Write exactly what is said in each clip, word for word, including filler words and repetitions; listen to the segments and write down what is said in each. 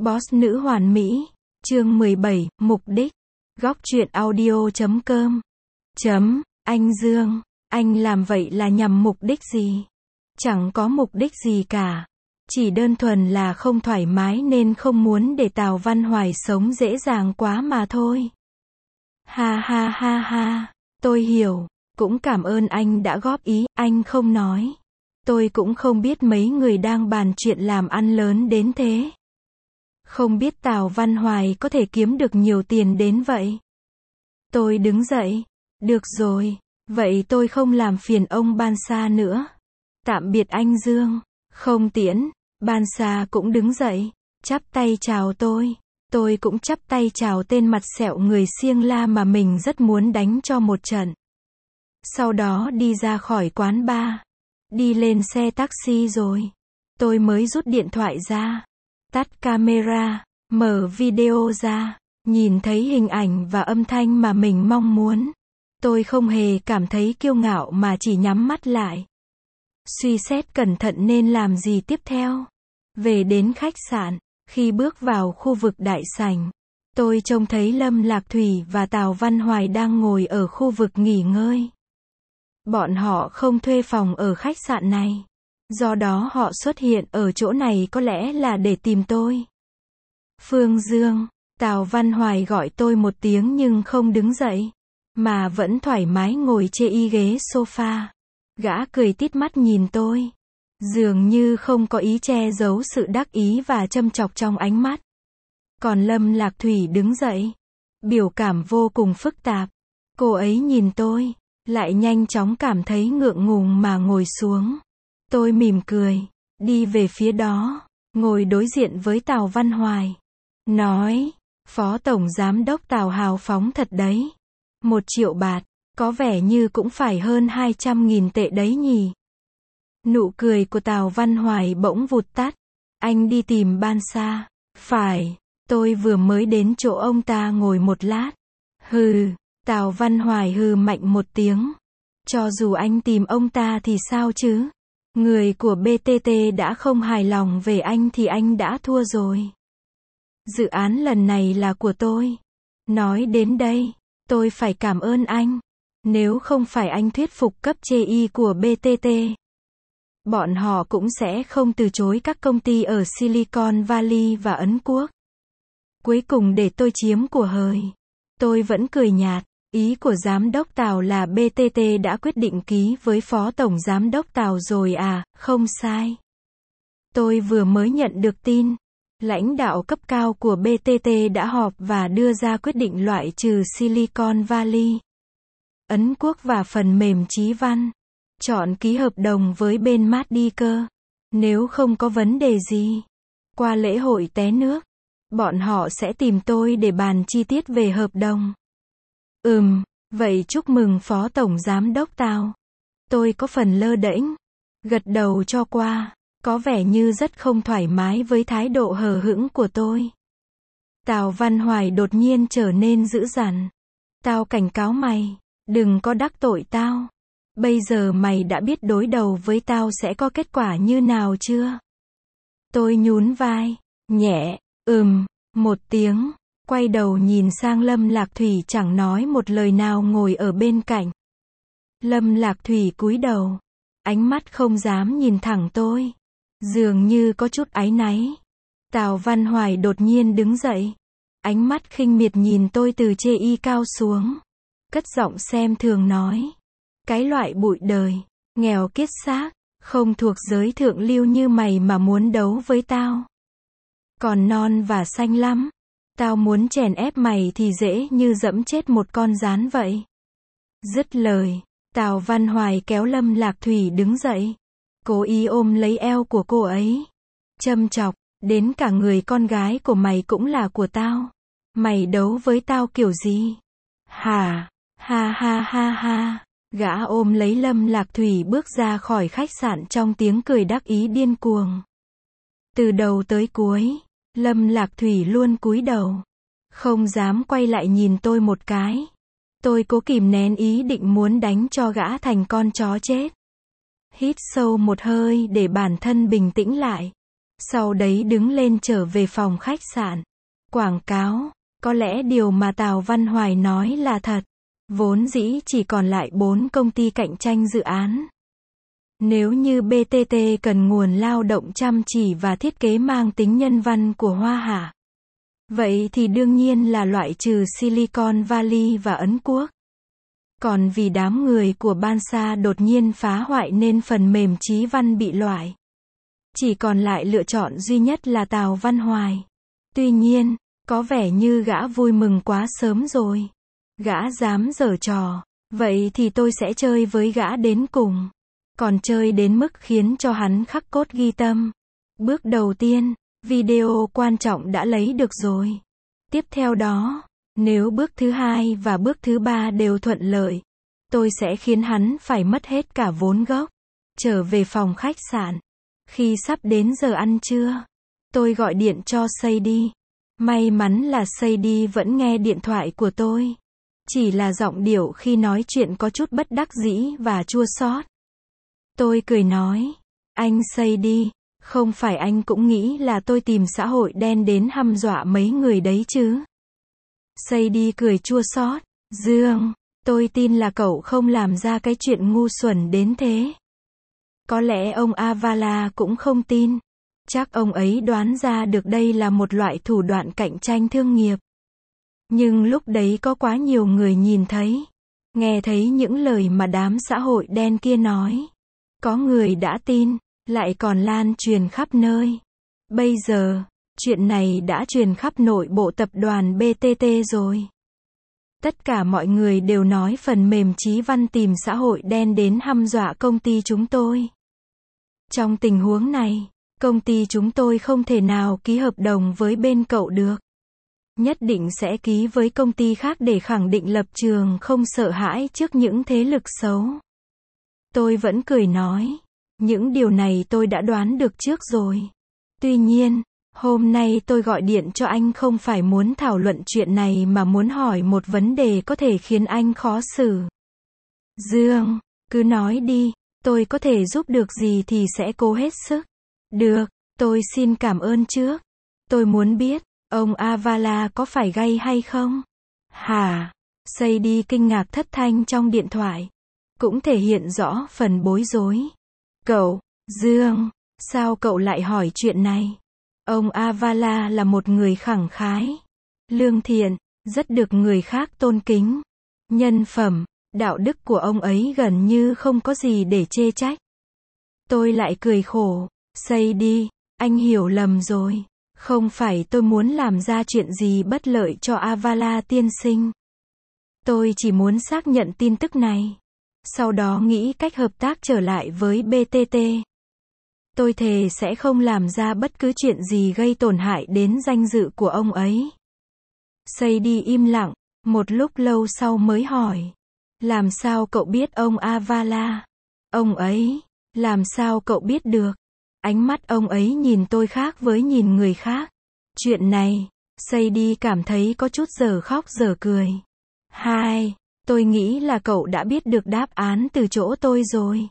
Boss nữ hoàn mỹ, chương mười bảy, mục đích. Góc truyện audio chấm com. Chấm, anh Dương, anh làm vậy là nhằm mục đích gì? Chẳng có mục đích gì cả. Chỉ đơn thuần là không thoải mái nên không muốn để Tào Văn Hoài sống dễ dàng quá mà thôi. Ha ha ha ha, tôi hiểu, cũng cảm ơn anh đã góp ý, anh không nói. Tôi cũng không biết mấy người đang bàn chuyện làm ăn lớn đến thế. Không biết Tào Văn Hoài có thể kiếm được nhiều tiền đến vậy. Tôi đứng dậy. Được rồi, vậy tôi không làm phiền ông Ban Sa nữa. Tạm biệt anh Dương. Không tiễn. Ban Sa cũng đứng dậy, chắp tay chào tôi. Tôi cũng chắp tay chào tên mặt sẹo người Siêng La mà mình rất muốn đánh cho một trận. Sau đó đi ra khỏi quán bar. Đi lên xe taxi rồi. Tôi mới rút điện thoại ra. Tắt camera, mở video ra, nhìn thấy hình ảnh và âm thanh mà mình mong muốn. Tôi không hề cảm thấy kiêu ngạo mà chỉ nhắm mắt lại. Suy xét cẩn thận nên làm gì tiếp theo. Về đến khách sạn, khi bước vào khu vực đại sảnh, tôi trông thấy Lâm Lạc Thủy và Tào Văn Hoài đang ngồi ở khu vực nghỉ ngơi. Bọn họ không thuê phòng ở khách sạn này. Do đó họ xuất hiện ở chỗ này có lẽ là để tìm tôi. Phương Dương, Tào Văn Hoài gọi tôi một tiếng nhưng không đứng dậy, mà vẫn thoải mái ngồi chê y ghế sofa. Gã cười tít mắt nhìn tôi, dường như không có ý che giấu sự đắc ý và châm chọc trong ánh mắt. Còn Lâm Lạc Thủy đứng dậy, biểu cảm vô cùng phức tạp. Cô ấy nhìn tôi, lại nhanh chóng cảm thấy ngượng ngùng mà ngồi xuống. Tôi mỉm cười, đi về phía đó, ngồi đối diện với Tào Văn Hoài. Nói, Phó Tổng Giám đốc Tào hào phóng thật đấy. Một triệu bạt, có vẻ như cũng phải hơn hai trăm nghìn tệ đấy nhỉ. Nụ cười của Tào Văn Hoài bỗng vụt tắt. Anh đi tìm Ban Sa. Phải, tôi vừa mới đến chỗ ông ta ngồi một lát. Hừ, Tào Văn Hoài hừ mạnh một tiếng. Cho dù anh tìm ông ta thì sao chứ? Người của bê tê tê đã không hài lòng về anh thì anh đã thua rồi. Dự án lần này là của tôi. Nói đến đây, tôi phải cảm ơn anh. Nếu không phải anh thuyết phục cấp chê y của bê tê tê, bọn họ cũng sẽ không từ chối các công ty ở Silicon Valley và Ấn Quốc. Cuối cùng để tôi chiếm của hời. Tôi vẫn cười nhạt. Ý của Giám đốc Tào là bê tê tê đã quyết định ký với Phó Tổng Giám đốc Tào rồi à, không sai. Tôi vừa mới nhận được tin. Lãnh đạo cấp cao của bê tê tê đã họp và đưa ra quyết định loại trừ Silicon Valley, Ấn Quốc và phần mềm Chí Văn. Chọn ký hợp đồng với bên Medica. Nếu không có vấn đề gì, qua lễ hội té nước, bọn họ sẽ tìm tôi để bàn chi tiết về hợp đồng. Ừm, vậy chúc mừng Phó Tổng Giám đốc Tào. Tôi có phần lơ đễnh, gật đầu cho qua, có vẻ như rất không thoải mái với thái độ hờ hững của tôi. Tào Văn Hoài đột nhiên trở nên dữ dằn. Tao cảnh cáo mày, đừng có đắc tội tao. Bây giờ mày đã biết đối đầu với tao sẽ có kết quả như nào chưa? Tôi nhún vai, nhẹ, ừm, một tiếng. Quay đầu nhìn sang Lâm Lạc Thủy chẳng nói một lời nào ngồi ở bên cạnh. Lâm Lạc Thủy cúi đầu, ánh mắt không dám nhìn thẳng tôi, dường như có chút áy náy. Tào Văn Hoài đột nhiên đứng dậy, ánh mắt khinh miệt nhìn tôi từ chê y cao xuống, cất giọng xem thường nói. Cái loại bụi đời, nghèo kiết xác, không thuộc giới thượng lưu như mày mà muốn đấu với tao. Còn non và xanh lắm. Tao muốn chèn ép mày thì dễ như dẫm chết một con gián vậy. Dứt lời, Tào Văn Hoài kéo Lâm Lạc Thủy đứng dậy, cố ý ôm lấy eo của cô ấy, châm chọc, đến cả người con gái của mày cũng là của tao. Mày đấu với tao kiểu gì? Hả? Ha ha ha ha. Gã ôm lấy Lâm Lạc Thủy bước ra khỏi khách sạn trong tiếng cười đắc ý điên cuồng. Từ đầu tới cuối, Lâm Lạc Thủy luôn cúi đầu, không dám quay lại nhìn tôi một cái. Tôi cố kìm nén ý định muốn đánh cho gã thành con chó chết. Hít sâu một hơi để bản thân bình tĩnh lại. Sau đấy đứng lên trở về phòng khách sạn. Quảng cáo, có lẽ điều mà Tào Văn Hoài nói là thật. Vốn dĩ chỉ còn lại bốn công ty cạnh tranh dự án. Nếu như bê tê tê cần nguồn lao động chăm chỉ và thiết kế mang tính nhân văn của Hoa Hạ, vậy thì đương nhiên là loại trừ Silicon Valley và Ấn Quốc. Còn vì đám người của Bansa đột nhiên phá hoại nên phần mềm Chí Văn bị loại. Chỉ còn lại lựa chọn duy nhất là Tào Văn Hoài. Tuy nhiên, có vẻ như gã vui mừng quá sớm rồi. Gã dám giở trò, vậy thì tôi sẽ chơi với gã đến cùng. Còn chơi đến mức khiến cho hắn khắc cốt ghi tâm. Bước đầu tiên, video quan trọng đã lấy được rồi. Tiếp theo đó, nếu bước thứ hai và bước thứ ba đều thuận lợi, tôi sẽ khiến hắn phải mất hết cả vốn gốc. Trở về phòng khách sạn. Khi sắp đến giờ ăn trưa, tôi gọi điện cho Sadie. May mắn là Sadie vẫn nghe điện thoại của tôi. Chỉ là giọng điệu khi nói chuyện có chút bất đắc dĩ và chua xót. Tôi cười nói, anh Sadie, không phải anh cũng nghĩ là tôi tìm xã hội đen đến hăm dọa mấy người đấy chứ? Sadie cười chua xót, Dương, tôi tin là cậu không làm ra cái chuyện ngu xuẩn đến thế. Có lẽ ông Avala cũng không tin. Chắc ông ấy đoán ra được đây là một loại thủ đoạn cạnh tranh thương nghiệp. Nhưng lúc đấy có quá nhiều người nhìn thấy, nghe thấy những lời mà đám xã hội đen kia nói. Có người đã tin, lại còn lan truyền khắp nơi. Bây giờ, chuyện này đã truyền khắp nội bộ tập đoàn bê tê tê rồi. Tất cả mọi người đều nói phần mềm Chí Văn tìm xã hội đen đến hăm dọa công ty chúng tôi. Trong tình huống này, công ty chúng tôi không thể nào ký hợp đồng với bên cậu được. Nhất định sẽ ký với công ty khác để khẳng định lập trường không sợ hãi trước những thế lực xấu. Tôi vẫn cười nói, những điều này tôi đã đoán được trước rồi. Tuy nhiên, hôm nay tôi gọi điện cho anh không phải muốn thảo luận chuyện này mà muốn hỏi một vấn đề có thể khiến anh khó xử. Dương, cứ nói đi, tôi có thể giúp được gì thì sẽ cố hết sức. Được, tôi xin cảm ơn trước. Tôi muốn biết, ông Avala có phải gay hay không? Hả? Sadie kinh ngạc thất thanh trong điện thoại. Cũng thể hiện rõ phần bối rối. Cậu, Dương, sao cậu lại hỏi chuyện này? Ông Avala là một người khẳng khái, lương thiện, rất được người khác tôn kính. Nhân phẩm, đạo đức của ông ấy gần như không có gì để chê trách. Tôi lại cười khổ. Sadie, anh hiểu lầm rồi. Không phải tôi muốn làm ra chuyện gì bất lợi cho Avala tiên sinh. Tôi chỉ muốn xác nhận tin tức này. Sau đó nghĩ cách hợp tác trở lại với bê tê tê. Tôi thề sẽ không làm ra bất cứ chuyện gì gây tổn hại đến danh dự của ông ấy. Sadie im lặng, một lúc lâu sau mới hỏi. Làm sao cậu biết ông Avala? Ông ấy, làm sao cậu biết được? Ánh mắt ông ấy nhìn tôi khác với nhìn người khác. Chuyện này, Sadie cảm thấy có chút giờ khóc giờ cười. Hai, tôi nghĩ là cậu đã biết được đáp án từ chỗ tôi rồi.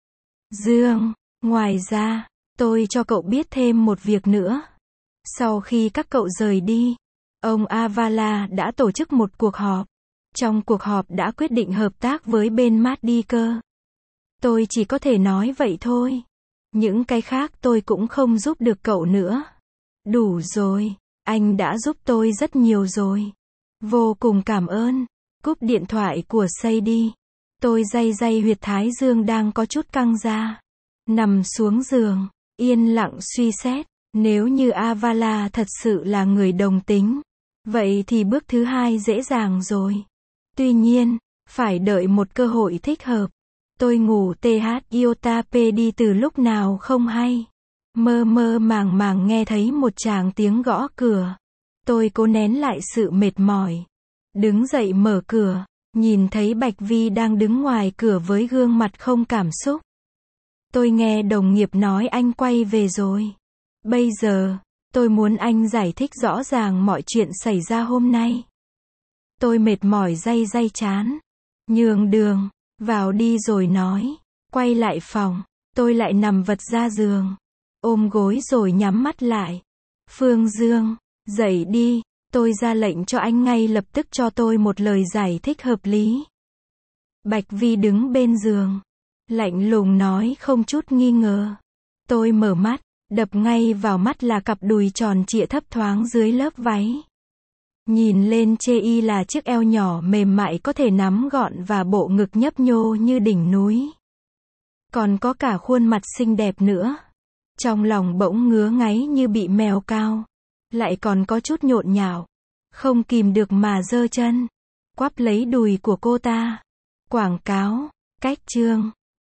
Dương, ngoài ra, tôi cho cậu biết thêm một việc nữa. Sau khi các cậu rời đi, ông Avala đã tổ chức một cuộc họp. Trong cuộc họp đã quyết định hợp tác với bên Medica. Tôi chỉ có thể nói vậy thôi. Những cái khác tôi cũng không giúp được cậu nữa. Đủ rồi, anh đã giúp tôi rất nhiều rồi. Vô cùng cảm ơn. Cúp điện thoại của Sadie. Tôi day day huyệt thái dương đang có chút căng ra. Nằm xuống giường, yên lặng suy xét. Nếu như Avala thật sự là người đồng tính, vậy thì bước thứ hai dễ dàng rồi. Tuy nhiên, phải đợi một cơ hội thích hợp. Tôi ngủ th iota p đi từ lúc nào không hay. Mơ mơ màng màng nghe thấy một tràng tiếng gõ cửa. Tôi cố nén lại sự mệt mỏi. Đứng dậy mở cửa, nhìn thấy Bạch Vi đang đứng ngoài cửa với gương mặt không cảm xúc. Tôi nghe đồng nghiệp nói anh quay về rồi. Bây giờ, tôi muốn anh giải thích rõ ràng mọi chuyện xảy ra hôm nay. Tôi mệt mỏi day day chán. Nhường đường, vào đi rồi nói. Quay lại phòng, tôi lại nằm vật ra giường. ôm gối rồi nhắm mắt lại. Phương Dương, dậy đi, tôi ra lệnh cho anh ngay lập tức cho tôi một lời giải thích hợp lý. Bạch Vi đứng bên giường, lạnh lùng nói không chút nghi ngờ. Tôi mở mắt, đập ngay vào mắt là cặp đùi tròn trịa thấp thoáng dưới lớp váy. Nhìn lên chê y là chiếc eo nhỏ mềm mại có thể nắm gọn và bộ ngực nhấp nhô như đỉnh núi. Còn có cả khuôn mặt xinh đẹp nữa. Trong lòng bỗng ngứa ngáy như bị mèo cào. Lại còn có chút nhộn nhạo. Không kìm được mà giơ chân. Quắp lấy đùi của cô ta. Quảng cáo, cách chương.